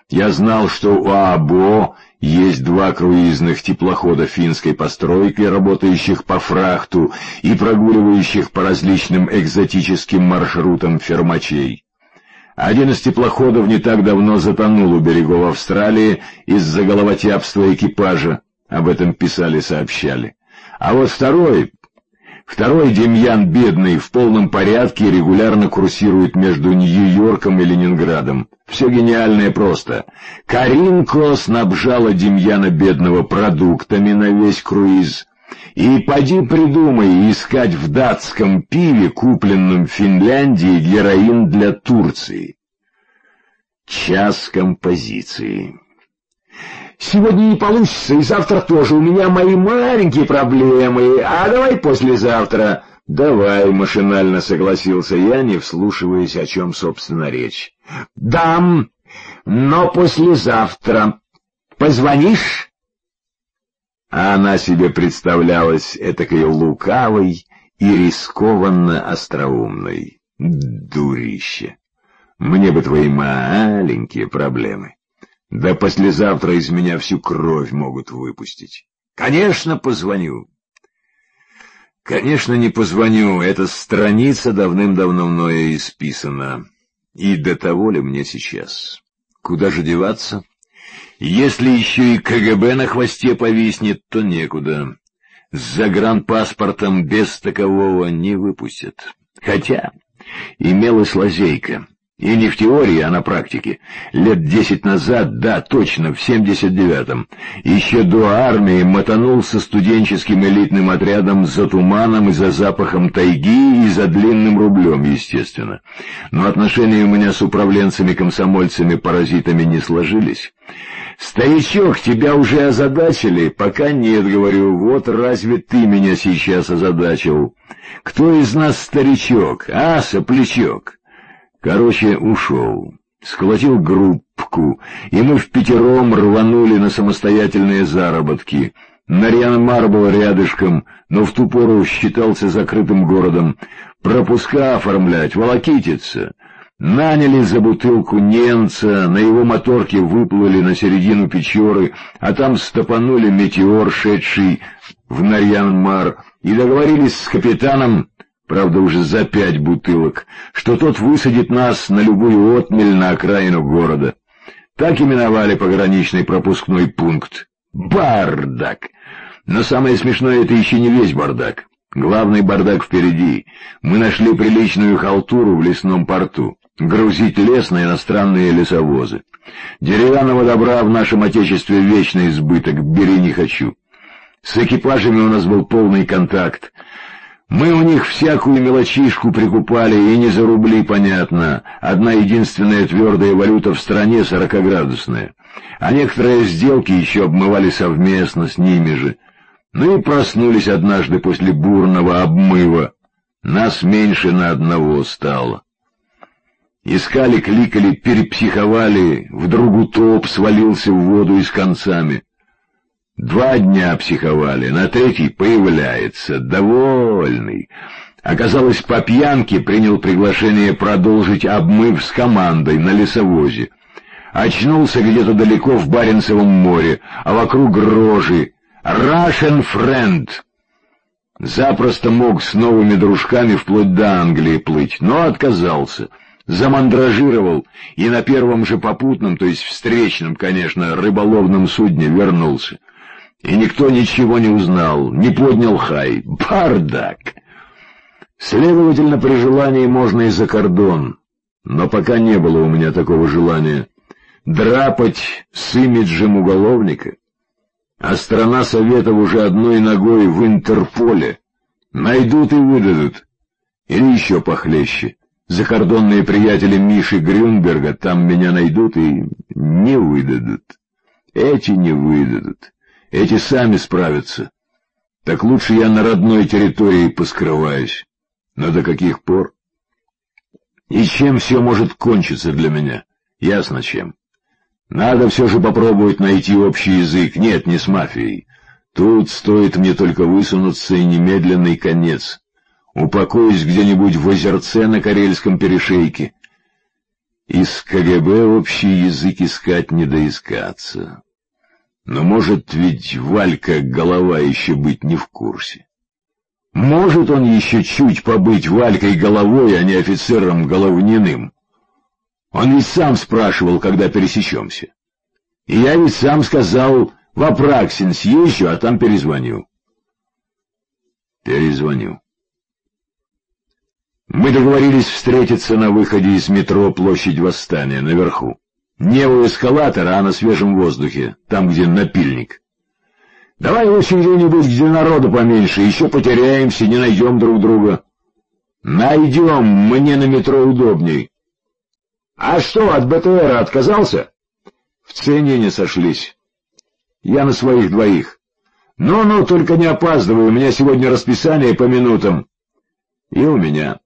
Я знал, что у АБО есть 2 круизных теплохода финской постройки, работающих по фрахту и прогуливающих по различным экзотическим маршрутам фермачей. Один из теплоходов не так давно затонул у берегов Австралии из-за головотяпства экипажа, об этом писали-сообщали. А вот второй Демьян Бедный в полном порядке и регулярно курсирует между Нью-Йорком и Ленинградом. Все гениальное просто. Каринко снабжала Демьяна Бедного продуктами на весь круиз. И поди придумай искать в датском пиве, купленном в Финляндии, героин для Турции. Час композиции. Сегодня не получится, и завтра тоже. У меня мои маленькие проблемы. А давай послезавтра. Давай, машинально согласился я, не вслушиваясь, о чем, собственно, речь. Дам, но послезавтра. Позвонишь? А она себе представлялась этакой лукавой и рискованно остроумной. Дурище. Мне бы твои маленькие проблемы. Да послезавтра из меня всю кровь могут выпустить. Конечно, позвоню. Конечно, не позвоню. Эта страница давным-давно мною исписана. И до того ли мне сейчас? Куда же деваться? Если еще и КГБ на хвосте повиснет, то некуда. С загранпаспортом без такового не выпустят. Хотя имелась лазейка. И не в теории, а на практике. Лет 10 назад, да, точно, в 79-м, еще до армии мотанул со студенческим элитным отрядом за туманом и за запахом тайги и за длинным рублем, естественно. Но отношения у меня с управленцами-комсомольцами-паразитами не сложились. «Старичок, тебя уже озадачили?» «Пока нет, — говорю, — вот разве ты меня сейчас озадачил? Кто из нас старичок, а, соплячок?» Короче, ушел, сколотил группку, и мы впятером рванули на самостоятельные заработки. Нарьян-Мар был рядышком, но в ту пору считался закрытым городом. Пропуска оформлять, волокититься. Наняли за бутылку немца, на его моторке выплыли на середину Печоры, а там стопанули метеор, шедший в Нарьян-Мар, и договорились с капитаном, правда уже за 5 бутылок, что тот высадит нас на любую отмель на окраину города. Так именовали пограничный пропускной пункт. Бардак! Но самое смешное — это еще не весь бардак. Главный бардак впереди. Мы нашли приличную халтуру в лесном порту. Грузить лес на иностранные лесовозы. Деревянного добра в нашем отечестве вечный избыток, бери не хочу. С экипажами у нас был полный контакт. Мы у них всякую мелочишку прикупали, и не за рубли, понятно. Одна единственная твердая валюта в стране 40-градусная. А некоторые сделки еще обмывали совместно с ними же. Ну и проснулись однажды после бурного обмыва. Нас меньше на одного стало. Искали, кликали, перепсиховали, вдруг утоп свалился в воду и с концами. 2 дня психовали, на 3-й появляется, довольный. Оказалось, по пьянке принял приглашение продолжить обмыв с командой на лесовозе. Очнулся где-то далеко в Баренцевом море, а вокруг рожи. Russian friend. Запросто мог с новыми дружками вплоть до Англии плыть, но отказался. Замандражировал и на первом же попутном, то есть встречном, конечно, рыболовном судне вернулся. И никто ничего не узнал, не поднял хай. Бардак! Следовательно, при желании можно и за кордон. Но пока не было у меня такого желания. Драпать с имиджем уголовника. А страна Советов уже одной ногой в Интерполе. Найдут и выдадут. Или еще похлеще. Закордонные приятели Миши Грюнберга там меня найдут и не выдадут. Эти не выдадут. Эти сами справятся. Так лучше я на родной территории поскрываюсь. Но до каких пор? И чем все может кончиться для меня? Ясно чем. Надо все же попробовать найти общий язык. Нет, не с мафией. Тут стоит мне только высунуться, и немедленный конец. Упокоюсь где-нибудь в озерце на Карельском перешейке. Из КГБ общий язык искать не доискаться. Но может ведь Валька голова еще быть не в курсе. Может он еще чуть побыть Валькой головой, а не офицером Головниным. Он ведь сам спрашивал, когда пересечемся. И я ведь сам сказал, в Апраксин съезжу, а там перезвоню. Перезвоню. Мы договорились встретиться на выходе из метро Площадь Восстания, наверху. Не у эскалатора, а на свежем воздухе, там, где напильник. Давай лучше где-нибудь, где народу поменьше, еще потеряемся, не найдем друг друга. Найдем, мне на метро удобней. А что, от БТРа отказался? В цене не сошлись. Я на своих двоих. Ну-ну, только не опаздывай, у меня сегодня расписание по минутам. И у меня.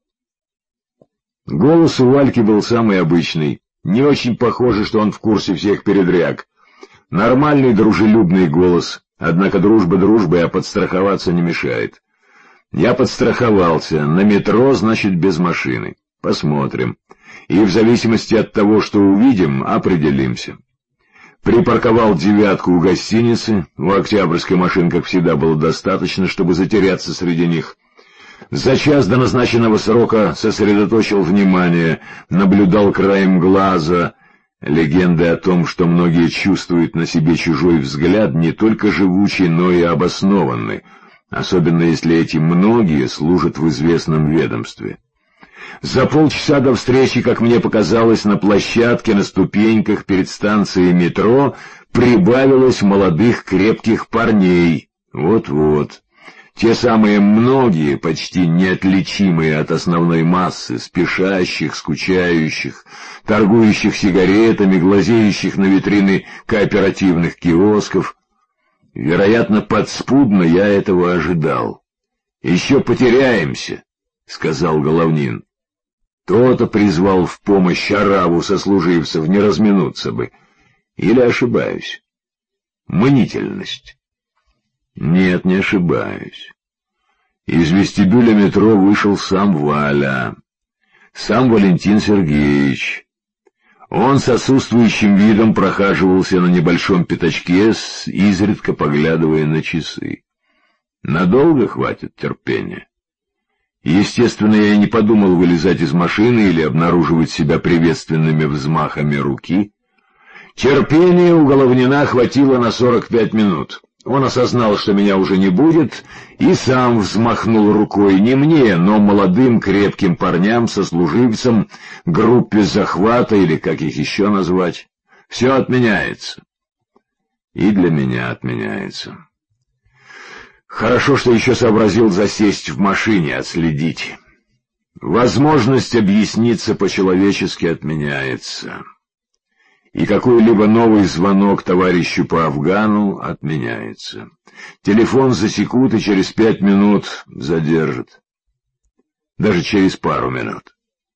Голос у Вальки был самый обычный. Не очень похоже, что он в курсе всех передряг. Нормальный, дружелюбный голос. Однако дружба дружбой, а подстраховаться не мешает. Я подстраховался. На метро, значит, без машины. Посмотрим. И в зависимости от того, что увидим, определимся. Припарковал девятку у гостиницы. У Октябрьской машин, как всегда, было достаточно, чтобы затеряться среди них. За час до назначенного срока сосредоточил внимание, наблюдал краем глаза. Легенды о том, что многие чувствуют на себе чужой взгляд, не только живучи, но и обоснованны, особенно если эти многие служат в известном ведомстве. За полчаса до встречи, как мне показалось, на площадке, на ступеньках перед станцией метро прибавилось молодых крепких парней. Вот-вот. Те самые многие, почти неотличимые от основной массы, спешащих, скучающих, торгующих сигаретами, глазеющих на витрины кооперативных киосков. Вероятно, подспудно я этого ожидал. «Еще потеряемся», — сказал Головнин. То-то призвал в помощь ораву сослуживцев, не разминуться бы. Или ошибаюсь? Мнительность. Нет, не ошибаюсь. Из вестибюля метро вышел сам Валя, сам Валентин Сергеевич. Он с отсутствующим видом прохаживался на небольшом пятачке, изредка поглядывая на часы. Надолго хватит терпения? Естественно, я не подумал вылезать из машины или обнаруживать себя приветственными взмахами руки. Терпения у Головнина хватило на 45 минут. Он осознал, что меня уже не будет, и сам взмахнул рукой не мне, но молодым крепким парням-сослуживцам, группе захвата или как их еще назвать. Все отменяется. И для меня отменяется. Хорошо, что еще сообразил засесть в машине, отследить. Возможность объясниться по-человечески отменяется. И какой-либо новый звонок товарищу по Афгану отменяется. Телефон засекут и через 5 минут задержат. Даже через пару минут.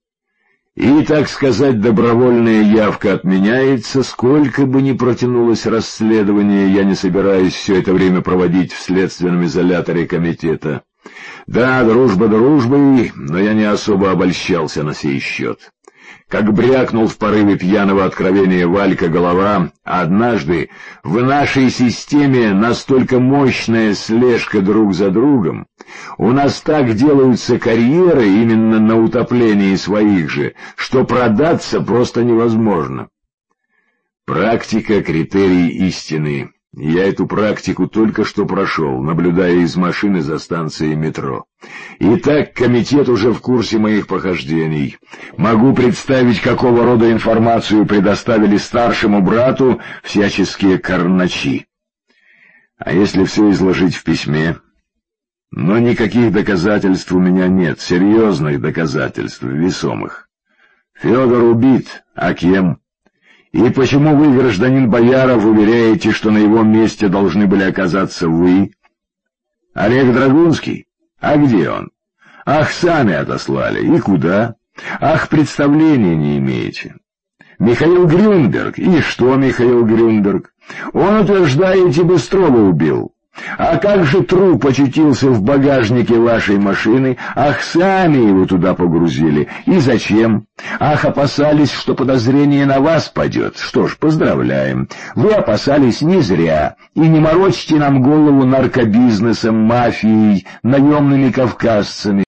И, так сказать, добровольная явка отменяется, сколько бы ни протянулось расследование, я не собираюсь все это время проводить в следственном изоляторе комитета. Да, дружба дружбой, но я не особо обольщался на сей счет. Как брякнул в порыве пьяного откровения Валька голова, однажды в нашей системе настолько мощная слежка друг за другом, у нас так делаются карьеры именно на утоплении своих же, что продаться просто невозможно. Практика — критерий истины. Я эту практику только что прошел, наблюдая из машины за станцией метро. Итак, комитет уже в курсе моих похождений. Могу представить, какого рода информацию предоставили старшему брату всяческие карначи. А если все изложить в письме? Но никаких доказательств у меня нет, серьезных доказательств, весомых. Федор убит, а кем? И почему вы, гражданин Бояров, уверяете, что на его месте должны были оказаться вы? Олег Драгунский? А где он? Ах, сами отослали. И куда? Ах, представления не имеете. Михаил Грюнберг. И что Михаил Грюнберг? Он, утверждаете, Быстрова убил. А как же труп очутился в багажнике вашей машины? Ах, сами его туда погрузили. И зачем? Ах, опасались, что подозрение на вас падет. Что ж, поздравляем. Вы опасались не зря. И не морочьте нам голову наркобизнесом, мафией, наемными кавказцами.